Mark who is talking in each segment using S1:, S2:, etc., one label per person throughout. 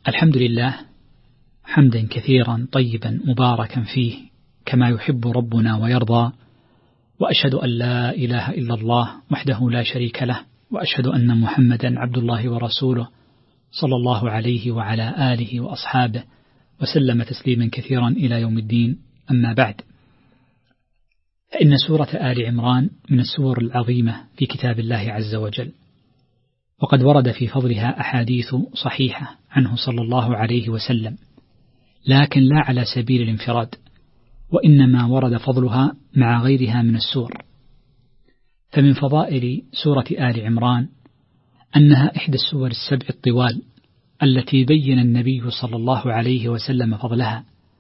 S1: الحمد لله حمدا كثيرا طيبا مباركا فيه كما يحب ربنا ويرضى، وأشهد أن لا إله إلا الله وحده لا شريك له، وأشهد أن محمدا عبد الله ورسوله صلى الله عليه وعلى آله وأصحابه وسلم تسليما كثيرا إلى يوم الدين. أما بعد، فإن سورة آل عمران من السور العظيمة في كتاب الله عز وجل، وقد ورد في فضلها أحاديث صحيحة عنه صلى الله عليه وسلم، لكن لا على سبيل الانفراد، وإنما ورد فضلها مع غيرها من السور. فمن فضائل سورة آل عمران أنها إحدى السور السبع الطوال التي بين النبي صلى الله عليه وسلم فضلها.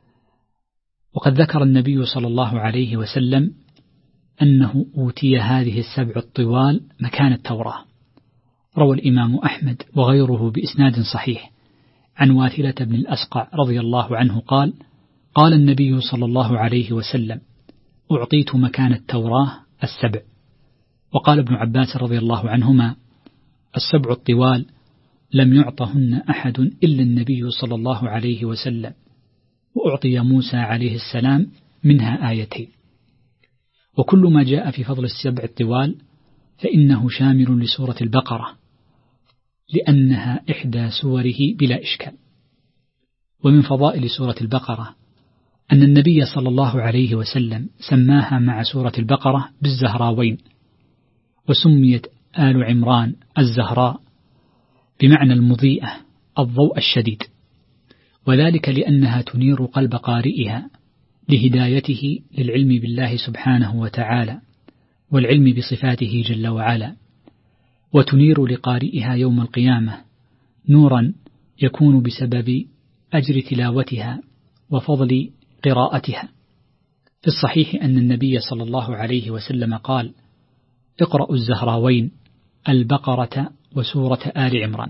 S1: وقد ذكر النبي صلى الله عليه وسلم أنه أوتي هذه السبع الطوال مكان التوراة. روى الإمام أحمد وغيره بإسناد صحيح عن واثلة بن الأسقع رضي الله عنه قال: قال النبي صلى الله عليه وسلم: أعطيت مكان التوراة السبع. وقال ابن عباس رضي الله عنهما: السبع الطوال لم يعطهن أحد إلا النبي صلى الله عليه وسلم، وأعطي موسى عليه السلام منها آيتين. وكل ما جاء في فضل السبع الطوال فإنه شامل لسورة البقرة، لأنها إحدى سوره بلا إشكال. ومن فضائل سورة البقرة أن النبي صلى الله عليه وسلم سماها مع سورة البقرة بالزهراوين، وسميت آل عمران الزهراء بمعنى المضيئة، الضوء الشديد، وذلك لأنها تنير قلب قارئها لهدايته للعلم بالله سبحانه وتعالى والعلم بصفاته جل وعلا، وتنير لقارئها يوم القيامة نورا يكون بسبب أجر تلاوتها وفضل قراءتها. في الصحيح أن النبي صلى الله عليه وسلم قال: اقرأوا الزهراوين البقرة وسورة آل عمران.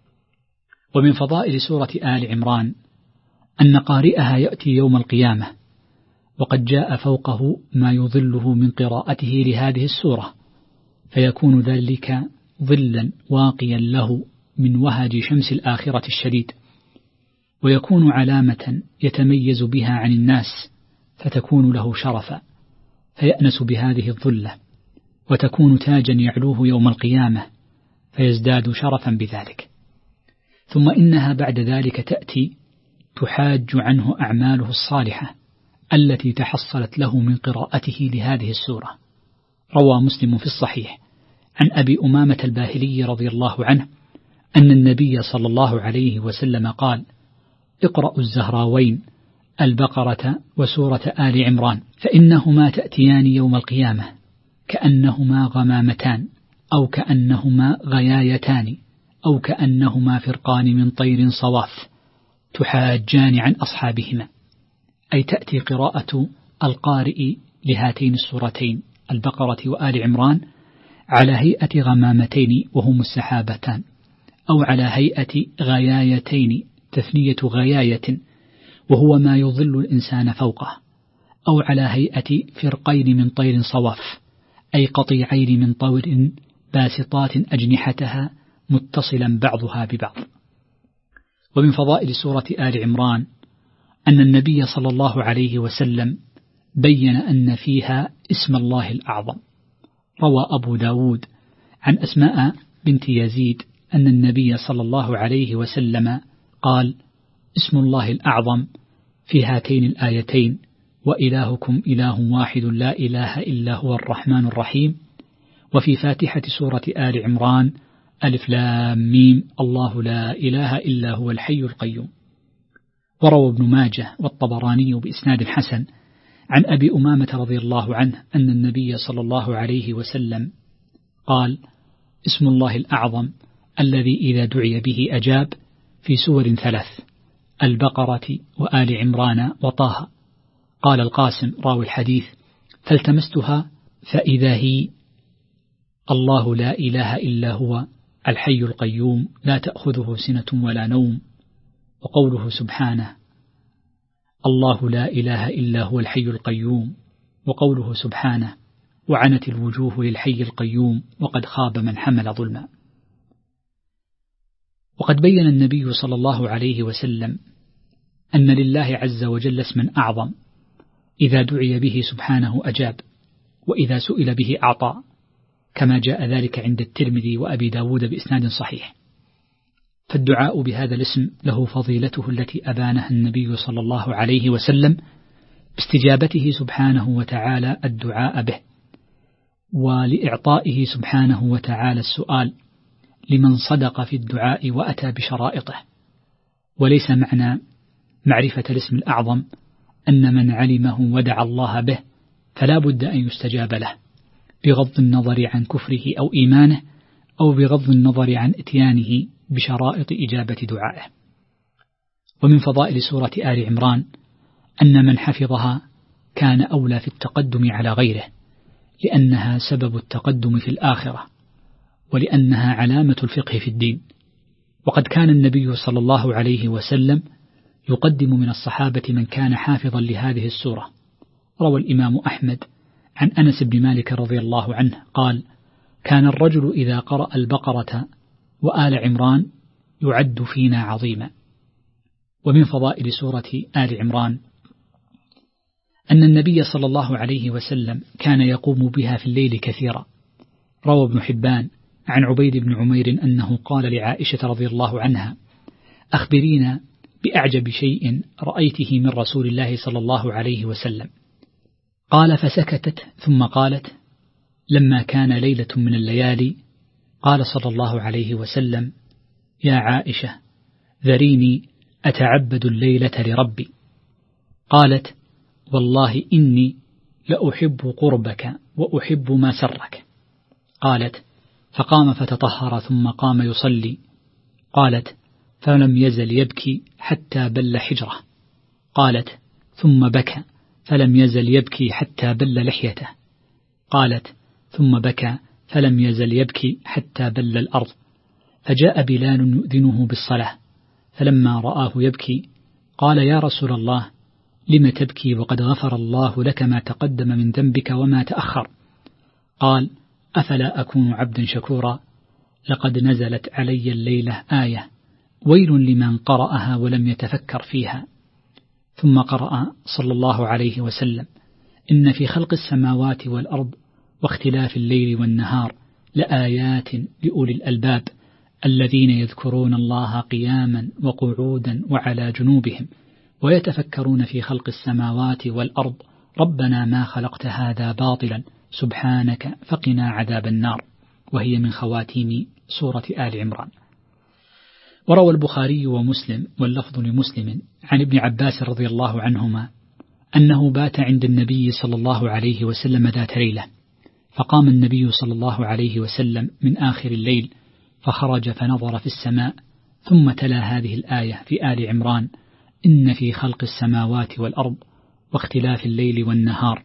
S1: ومن فضائل سورة آل عمران أن قارئها يأتي يوم القيامة وقد جاء فوقه ما يظله من قراءته لهذه السورة، فيكون ذلك ظلا واقيا له من وهج شمس الآخرة الشديد، ويكون علامة يتميز بها عن الناس، فتكون له شرفا فيأنس بهذه الظلة، وتكون تاجا يعلوه يوم القيامة فيزداد شرفا بذلك. ثم إنها بعد ذلك تأتي تحاج عنه أعماله الصالحة التي تحصلت له من قراءته لهذه السورة. روى مسلم في الصحيح عن أبي أمامة الباهلي رضي الله عنه أن النبي صلى الله عليه وسلم قال: اقرأوا الزهراوين البقرة وسورة آل عمران، فإنهما تأتيان يوم القيامة كأنهما غمامتان، أو كأنهما غيايتان، أو كأنهما فرقان من طير صواف تحاجان عن أصحابهما. أي تأتي قراءة القارئ لهاتين السورتين البقرة وآل عمران على هيئة غمامتين وهم السحابتان، أو على هيئة غيايتين تثنية غياية وهو ما يظل الإنسان فوقه، أو على هيئة فرقين من طير صواف أي قطيعين من طور باسطات أجنحتها متصلا بعضها ببعض. ومن فضائل سورة آل عمران أن النبي صلى الله عليه وسلم بين أن فيها اسم الله الأعظم. روى أبو داود عن أسماء بنت يزيد أن النبي صلى الله عليه وسلم قال: اسم الله الأعظم في هاتين الآيتين: وإلهكم إله واحد لا إله إلا هو الرحمن الرحيم. وفي فاتحة سورة آل عمران: ألف لام ميم الله لا إله إلا هو الحي القيوم. وروى ابن ماجه والطبراني بإسناد حسن عن أبي أمامة رضي الله عنه أن النبي صلى الله عليه وسلم قال: اسم الله الأعظم الذي إذا دعي به أجاب في سور ثلاث: البقرة وآل عمران وطه. قال القاسم راوي الحديث: فالتمستها فإذا هي الله لا إله إلا هو الحي القيوم لا تأخذه سنة ولا نوم. وقوله سبحانه: الله لا إله إلا هو الحي القيوم. وقوله سبحانه: وعنت الوجوه للحي القيوم وقد خاب من حمل ظلما. وقد بين النبي صلى الله عليه وسلم أن لله عز وجل اسما أعظم إذا دعي به سبحانه أجاب، وإذا سئل به أعطى، كما جاء ذلك عند الترمذي وأبي داود بإسناد صحيح. فالدعاء بهذا الاسم له فضيلته التي أبانها النبي صلى الله عليه وسلم باستجابته سبحانه وتعالى الدعاء به، ولإعطائه سبحانه وتعالى السؤال لمن صدق في الدعاء وأتى بشرائطه. وليس معنى معرفة الاسم الأعظم أن من علمه ودعا الله به فلا بد أن يستجاب له، بغض النظر عن كفره أو إيمانه، أو بغض النظر عن إتيانه بشرائط إجابة دعائه. ومن فضائل سورة آل عمران أن من حفظها كان أولى في التقدم على غيره، لأنها سبب التقدم في الآخرة، ولأنها علامة الفقه في الدين. وقد كان النبي صلى الله عليه وسلم يقدم من الصحابة من كان حافظا لهذه السورة. روى الإمام أحمد عن أنس بن مالك رضي الله عنه قال: كان الرجل إذا قرأ البقرة وآل عمران يعد فينا عظيما. ومن فضائل سورة آل عمران أن النبي صلى الله عليه وسلم كان يقوم بها في الليل كثيرا. روى ابن حبان عن عبيد بن عمير أنه قال لعائشة رضي الله عنها: أخبرينا بأعجب شيء رأيته من رسول الله صلى الله عليه وسلم. قال: فسكتت ثم قالت: لما كان ليلة من الليالي قال صلى الله عليه وسلم: يا عائشة ذريني أتعبد الليلة لربي. قالت: والله إني لأحب قربك وأحب ما سرك. قالت: فقام فتطهر ثم قام يصلي. قالت: فلم يزل يبكي حتى بل حجره. قالت: ثم بكى فلم يزل يبكي حتى بل لحيته. قالت: ثم بكى فلم يزل يبكي حتى بل الأرض. فجاء بلال يؤذنه بالصلاة، فلما رآه يبكي قال: يا رسول الله لم تبكي وقد غفر الله لك ما تقدم من ذنبك وما تأخر؟ قال: أفلا أكون عبدا شكورا؟ لقد نزلت علي الليلة آية ويل لمن قرأها ولم يتفكر فيها. ثم قرأ صلى الله عليه وسلم: إن في خلق السماوات والأرض واختلاف الليل والنهار لآيات لأولي الألباب الذين يذكرون الله قياما وقعودا وعلى جنوبهم ويتفكرون في خلق السماوات والأرض ربنا ما خلقت هذا باطلا سبحانك فقنا عذاب النار. وهي من خواتيم سورة آل عمران. وروى البخاري ومسلم واللفظ لمسلم عن ابن عباس رضي الله عنهما أنه بات عند النبي صلى الله عليه وسلم ذات ليلة، فقام النبي صلى الله عليه وسلم من آخر الليل فخرج فنظر في السماء، ثم تلا هذه الآية في آل عمران: إن في خلق السماوات والأرض واختلاف الليل والنهار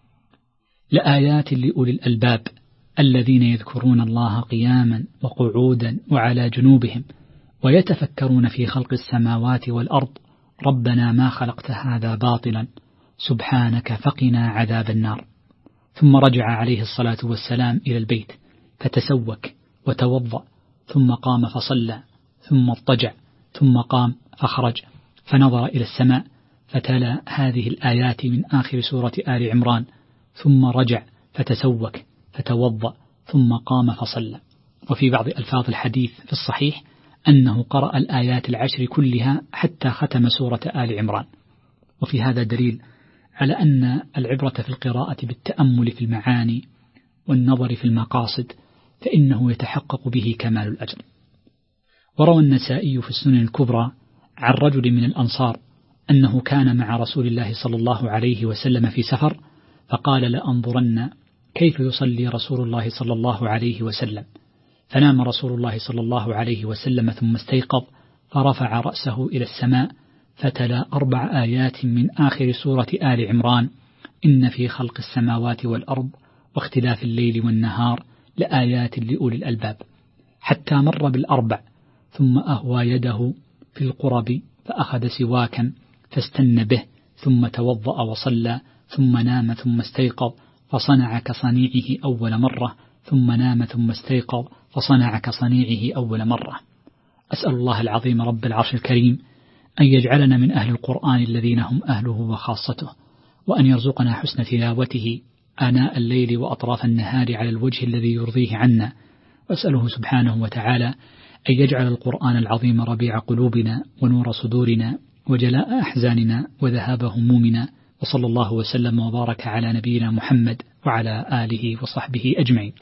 S1: لآيات لأولي الألباب الذين يذكرون الله قياما وقعودا وعلى جنوبهم ويتفكرون في خلق السماوات والأرض ربنا ما خلقت هذا باطلا سبحانك فقنا عذاب النار. ثم رجع عليه الصلاة والسلام إلى البيت فتسوك وتوضأ، ثم قام فصلى، ثم اضطجع، ثم قام فخرج فنظر إلى السماء فتلا هذه الآيات من آخر سورة آل عمران، ثم رجع فتسوك فتوضأ، ثم قام فصلى. وفي بعض ألفاظ الحديث في الصحيح أنه قرأ الآيات العشر كلها حتى ختم سورة آل عمران. وفي هذا دليل على أن العبرة في القراءة بالتأمل في المعاني والنظر في المقاصد، فإنه يتحقق به كمال الأجر. وروى النسائي في السنن الكبرى عن رجل من الأنصار أنه كان مع رسول الله صلى الله عليه وسلم في سفر، فقال: لأنظرن كيف يصلي رسول الله صلى الله عليه وسلم. فنام رسول الله صلى الله عليه وسلم ثم استيقظ فرفع رأسه إلى السماء فتلا 4 آيات من آخر سورة آل عمران: إن في خلق السماوات والأرض واختلاف الليل والنهار لآيات لأولي الألباب، حتى مر بال4 ثم أهوى يده في القرب فأخذ سواكا فاستن به، ثم توضأ وصلى، ثم نام ثم استيقظ فصنع كصنيعه أول مرة، ثم نام ثم استيقظ فصنع كصنيعه أول مرة. أسأل الله العظيم رب العرش الكريم أن يجعلنا من أهل القرآن الذين هم أهله وخاصته، وأن يرزقنا حسن تلاوته آناء الليل وأطراف النهار على الوجه الذي يرضيه عنا. وأسأله سبحانه وتعالى أن يجعل القرآن العظيم ربيع قلوبنا ونور صدورنا وجلاء أحزاننا وذهاب همومنا. وصلى الله وسلم وبارك على نبينا محمد وعلى آله وصحبه أجمعين.